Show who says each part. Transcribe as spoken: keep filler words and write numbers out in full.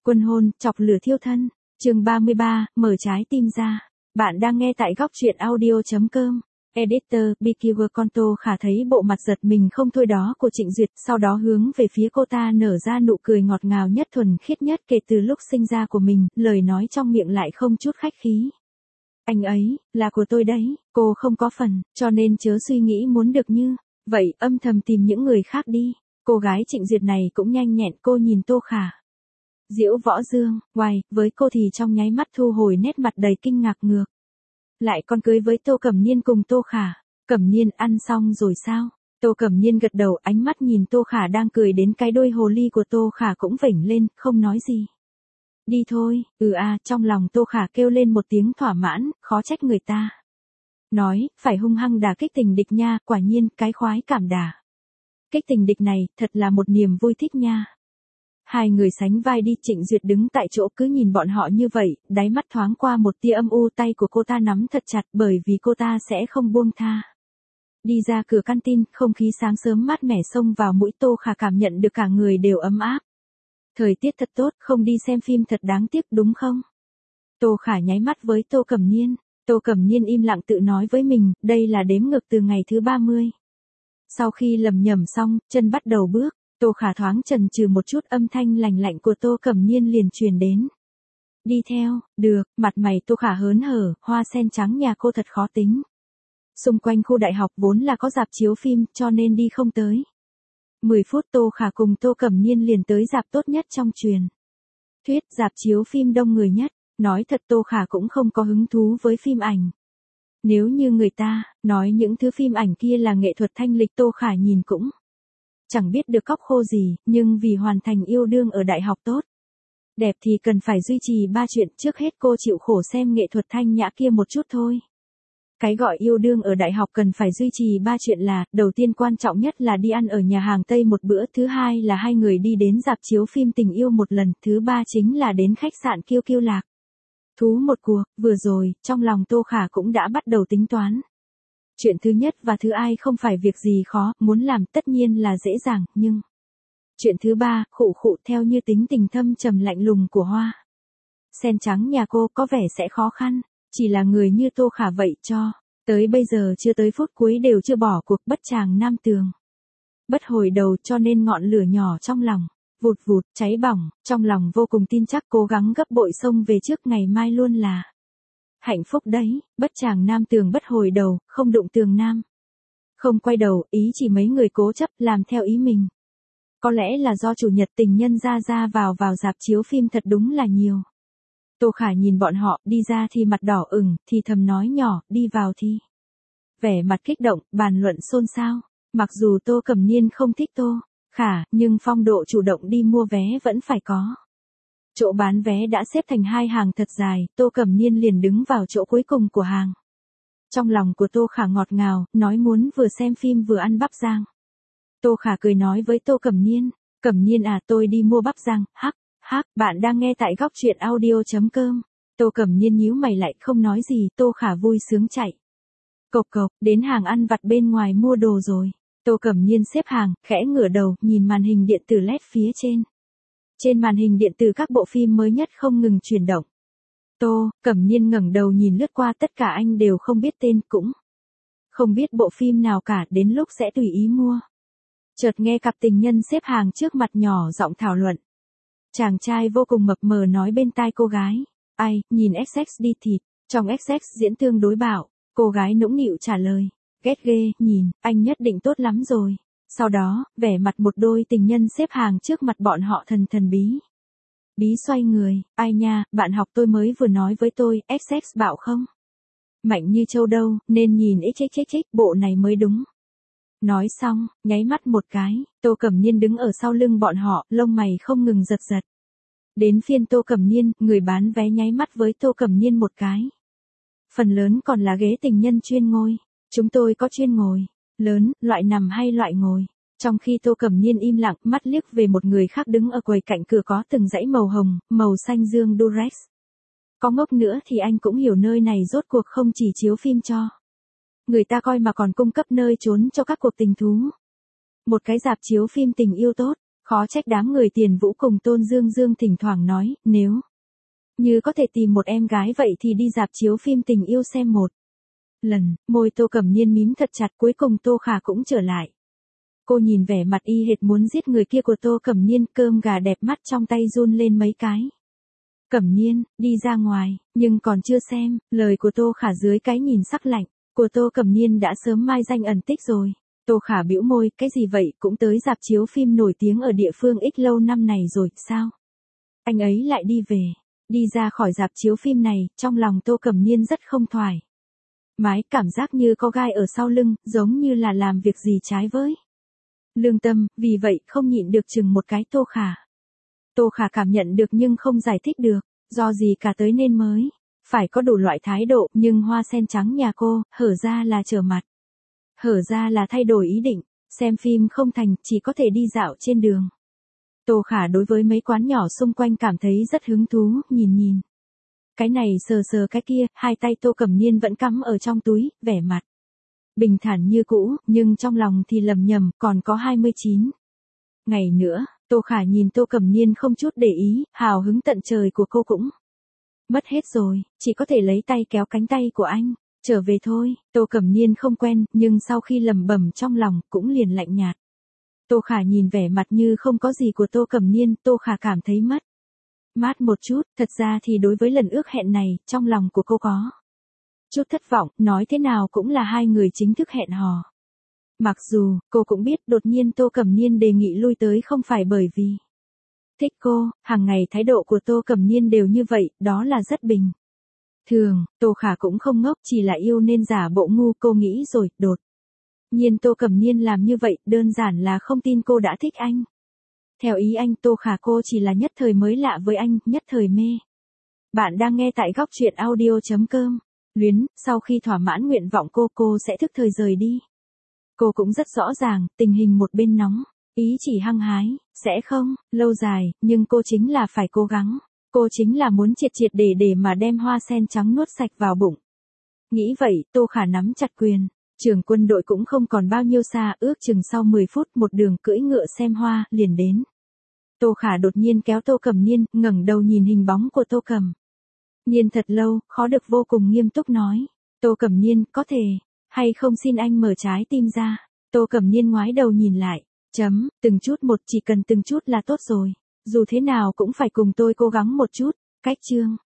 Speaker 1: Quân hôn, chọc lửa thiêu thân. Chương ba mươi ba, mở trái tim ra. Bạn đang nghe tại góc truyện audio chấm com. Editor, Beekeeper Conto Khả thấy bộ mặt giật mình không thôi đó của Trịnh Duyệt, sau đó hướng về phía cô ta nở ra nụ cười ngọt ngào nhất thuần khiết nhất kể từ lúc sinh ra của mình, lời nói trong miệng lại không chút khách khí. Anh ấy, là của tôi đấy, cô không có phần, cho nên chớ suy nghĩ muốn được như vậy, âm thầm tìm những người khác đi. Cô gái Trịnh Duyệt này cũng nhanh nhẹn, cô nhìn Tô Khả. Diễu Võ Dương, oai, với cô thì trong nháy mắt thu hồi nét mặt đầy kinh ngạc ngược. Lại còn cưới với Tô Cẩm Niên cùng Tô Khả. Cẩm Niên ăn xong rồi sao? Tô Cẩm Niên gật đầu, ánh mắt nhìn Tô Khả đang cười đến cái đôi hồ ly của Tô Khả cũng vểnh lên, không nói gì. Đi thôi, ừ à, trong lòng Tô Khả kêu lên một tiếng thỏa mãn, khó trách người ta. Nói, phải hung hăng đả kích tình địch nha, quả nhiên, cái khoái cảm đả kích tình địch này, thật là một niềm vui thích nha. Hai người sánh vai đi, Trịnh Duyệt đứng tại chỗ cứ nhìn bọn họ như vậy, đáy mắt thoáng qua một tia âm u, tay của cô ta nắm thật chặt bởi vì cô ta sẽ không buông tha. Đi ra cửa căn tin, không khí sáng sớm mát mẻ xông vào mũi, Tô Khả cảm nhận được cả người đều ấm áp. Thời tiết thật tốt, không đi xem phim thật đáng tiếc đúng không? Tô Khả nháy mắt với Tô Cẩm Niên, Tô Cẩm Niên im lặng tự nói với mình, đây là đếm ngược từ ngày thứ ba mươi. Sau khi lầm nhầm xong, chân bắt đầu bước. Tô Khả thoáng chần chừ một chút, âm thanh lành lạnh của Tô Cẩm Niên liền truyền đến. Đi theo, được, mặt mày Tô Khả hớn hở, hoa sen trắng nhà cô thật khó tính. Xung quanh khu đại học vốn là có rạp chiếu phim, cho nên đi không tới. mười phút Tô Khả cùng Tô Cẩm Niên liền tới rạp tốt nhất trong truyền thuyết, rạp chiếu phim đông người nhất. Nói thật Tô Khả cũng không có hứng thú với phim ảnh. Nếu như người ta nói những thứ phim ảnh kia là nghệ thuật thanh lịch, Tô Khả nhìn cũng chẳng biết được cóc khô gì, nhưng vì hoàn thành yêu đương ở đại học tốt đẹp thì cần phải duy trì ba chuyện, trước hết cô chịu khổ xem nghệ thuật thanh nhã kia một chút thôi. Cái gọi yêu đương ở đại học cần phải duy trì ba chuyện là, đầu tiên quan trọng nhất là đi ăn ở nhà hàng Tây một bữa, thứ hai là hai người đi đến rạp chiếu phim tình yêu một lần, thứ ba chính là đến khách sạn Kiêu Kiêu Lạc thú một cuộc. Vừa rồi, trong lòng Tô Khả cũng đã bắt đầu tính toán. Chuyện thứ nhất và thứ hai không phải việc gì khó, muốn làm tất nhiên là dễ dàng, nhưng chuyện thứ ba, khụ khụ, theo như tính tình thâm trầm lạnh lùng của hoa sen trắng nhà cô, có vẻ sẽ khó khăn. Chỉ là người như Tô Khả vậy cho tới bây giờ chưa tới phút cuối đều chưa bỏ cuộc, bất tràng nam tường bất hồi đầu, cho nên ngọn lửa nhỏ trong lòng vụt vụt cháy bỏng, trong lòng vô cùng tin chắc, cố gắng gấp bội xông về trước, ngày mai luôn là hạnh phúc đấy. Bất tràng nam tường bất hồi đầu, không đụng tường nam không quay đầu, ý chỉ mấy người cố chấp làm theo ý mình. Có lẽ là do chủ nhật tình nhân ra ra vào vào rạp chiếu phim thật đúng là nhiều. Tô Khả nhìn bọn họ, đi ra thì mặt đỏ ửng, thì thầm nói nhỏ, đi vào thì vẻ mặt kích động, bàn luận xôn xao. Mặc dù Tô Cẩm Niên không thích Tô Khả, nhưng phong độ chủ động đi mua vé vẫn phải có. Chỗ bán vé đã xếp thành hai hàng thật dài, Tô Cẩm Niên liền đứng vào chỗ cuối cùng của hàng. Trong lòng của Tô Khả ngọt ngào, nói muốn vừa xem phim vừa ăn bắp rang. Tô Khả cười nói với Tô Cẩm Niên, Cẩm Niên à, tôi đi mua bắp rang, hắc, hắc, bạn đang nghe tại góc truyện audio chấm com. Tô Cẩm Niên nhíu mày lại không nói gì, Tô Khả vui sướng chạy cộc cộc, đến hàng ăn vặt bên ngoài mua đồ rồi. Tô Cẩm Niên xếp hàng, khẽ ngửa đầu, nhìn màn hình điện tử led phía trên. Trên màn hình điện tử các bộ phim mới nhất không ngừng chuyển động. Tô Cẩm Niên ngẩng đầu nhìn lướt qua, tất cả anh đều không biết tên, cũng không biết bộ phim nào cả, đến lúc sẽ tùy ý mua. Chợt nghe cặp tình nhân xếp hàng trước mặt nhỏ giọng thảo luận. Chàng trai vô cùng mập mờ nói bên tai cô gái, ai, nhìn ích ích đi thịt, trong ích ích diễn tương đối bạo. Cô gái nũng nịu trả lời, ghét ghê, nhìn, anh nhất định tốt lắm rồi. Sau đó, vẻ mặt một đôi tình nhân xếp hàng trước mặt bọn họ thần thần bí bí xoay người, ai nha, bạn học tôi mới vừa nói với tôi, ích ích bạo không mạnh như châu đâu, nên nhìn xxxx bộ này mới đúng. Nói xong, nháy mắt một cái, Tô Cẩm Niên đứng ở sau lưng bọn họ, lông mày không ngừng giật giật. Đến phiên Tô Cẩm Niên, người bán vé nháy mắt với Tô Cẩm Niên một cái. Phần lớn còn là ghế tình nhân chuyên ngồi. Chúng tôi có chuyên ngồi lớn, loại nằm hay loại ngồi. Trong khi Tô Cẩm Niên im lặng, mắt liếc về một người khác đứng ở quầy cạnh cửa có từng dãy màu hồng, màu xanh dương Durex. Có ngốc nữa thì anh cũng hiểu nơi này rốt cuộc không chỉ chiếu phim cho người ta coi mà còn cung cấp nơi trốn cho các cuộc tình thú. Một cái rạp chiếu phim tình yêu tốt, Khó trách đám người Tiền Vũ cùng Tôn Dương Dương thỉnh thoảng nói, nếu như có thể tìm một em gái vậy thì đi rạp chiếu phim tình yêu xem một lần. Môi Tô Cẩm Niên mím thật chặt, cuối cùng Tô Khả cũng trở lại. Cô nhìn vẻ mặt y hệt muốn giết người kia của Tô Cẩm Niên, cơm gà đẹp mắt trong tay run lên mấy cái. Cẩm Niên, đi ra ngoài, nhưng còn chưa xem, lời của Tô Khả dưới cái nhìn sắc lạnh của Tô Cẩm Niên đã sớm mai danh ẩn tích rồi. Tô Khả bĩu môi, cái gì vậy, cũng tới rạp chiếu phim nổi tiếng ở địa phương ít lâu năm này rồi, sao? Anh ấy lại đi về. Đi ra khỏi rạp chiếu phim này, trong lòng Tô Cẩm Niên rất không thoải mái, cảm giác như có gai ở sau lưng, giống như là làm việc gì trái với lương tâm, vì vậy không nhịn được chừng một cái Tô Khả. Tô Khả cảm nhận được nhưng không giải thích được, do gì cả tới nên mới phải có đủ loại thái độ, nhưng hoa sen trắng nhà cô, hở ra là trở mặt, hở ra là thay đổi ý định, xem phim không thành, chỉ có thể đi dạo trên đường. Tô Khả đối với mấy quán nhỏ xung quanh cảm thấy rất hứng thú, nhìn nhìn cái này sờ sờ cái kia, hai tay Tô Cẩm Niên vẫn cắm ở trong túi, vẻ mặt bình thản như cũ, nhưng trong lòng thì lầm nhầm, còn có hai mươi chín ngày nữa. Tô Khả nhìn Tô Cẩm Niên không chút để ý, hào hứng tận trời của cô cũng mất hết rồi, chỉ có thể lấy tay kéo cánh tay của anh, trở về thôi. Tô Cẩm Niên không quen, nhưng sau khi lầm bầm trong lòng, cũng liền lạnh nhạt. Tô Khả nhìn vẻ mặt như không có gì của Tô Cẩm Niên, Tô Khả cảm thấy mất mát một chút, thật ra thì đối với lần ước hẹn này, trong lòng của cô có chút thất vọng, nói thế nào cũng là hai người chính thức hẹn hò. Mặc dù, cô cũng biết đột nhiên Tô Cẩm Niên đề nghị lui tới không phải bởi vì thích cô, hàng ngày thái độ của Tô Cẩm Niên đều như vậy, đó là rất bình thường. Tô Khả cũng không ngốc, chỉ là yêu nên giả bộ ngu, cô nghĩ rồi, đột nhiên Tô Cẩm Niên làm như vậy, đơn giản là không tin cô đã thích anh. Theo ý anh, Tô Khả cô chỉ là nhất thời mới lạ với anh, nhất thời mê. Bạn đang nghe tại góc truyện audio.com. Luyến, sau khi thỏa mãn nguyện vọng cô, cô sẽ thức thời rời đi. Cô cũng rất rõ ràng, tình hình một bên nóng, ý chỉ hăng hái, sẽ không lâu dài, nhưng cô chính là phải cố gắng. Cô chính là muốn triệt triệt để để mà đem hoa sen trắng nuốt sạch vào bụng. Nghĩ vậy, Tô Khả nắm chặt quyền. Trường quân đội cũng không còn bao nhiêu xa, ước chừng sau mười phút một đường cưỡi ngựa xem hoa, liền đến. Tô Khả đột nhiên kéo Tô Cẩm Niên, ngẩng đầu nhìn hình bóng của Tô Cẩm Niên thật lâu, khó được vô cùng nghiêm túc nói. Tô Cẩm Niên, có thể hay không xin anh mở trái tim ra. Tô Cẩm Niên ngoái đầu nhìn lại, chấm, từng chút một, chỉ cần từng chút là tốt rồi. Dù thế nào cũng phải cùng tôi cố gắng một chút. Cách chương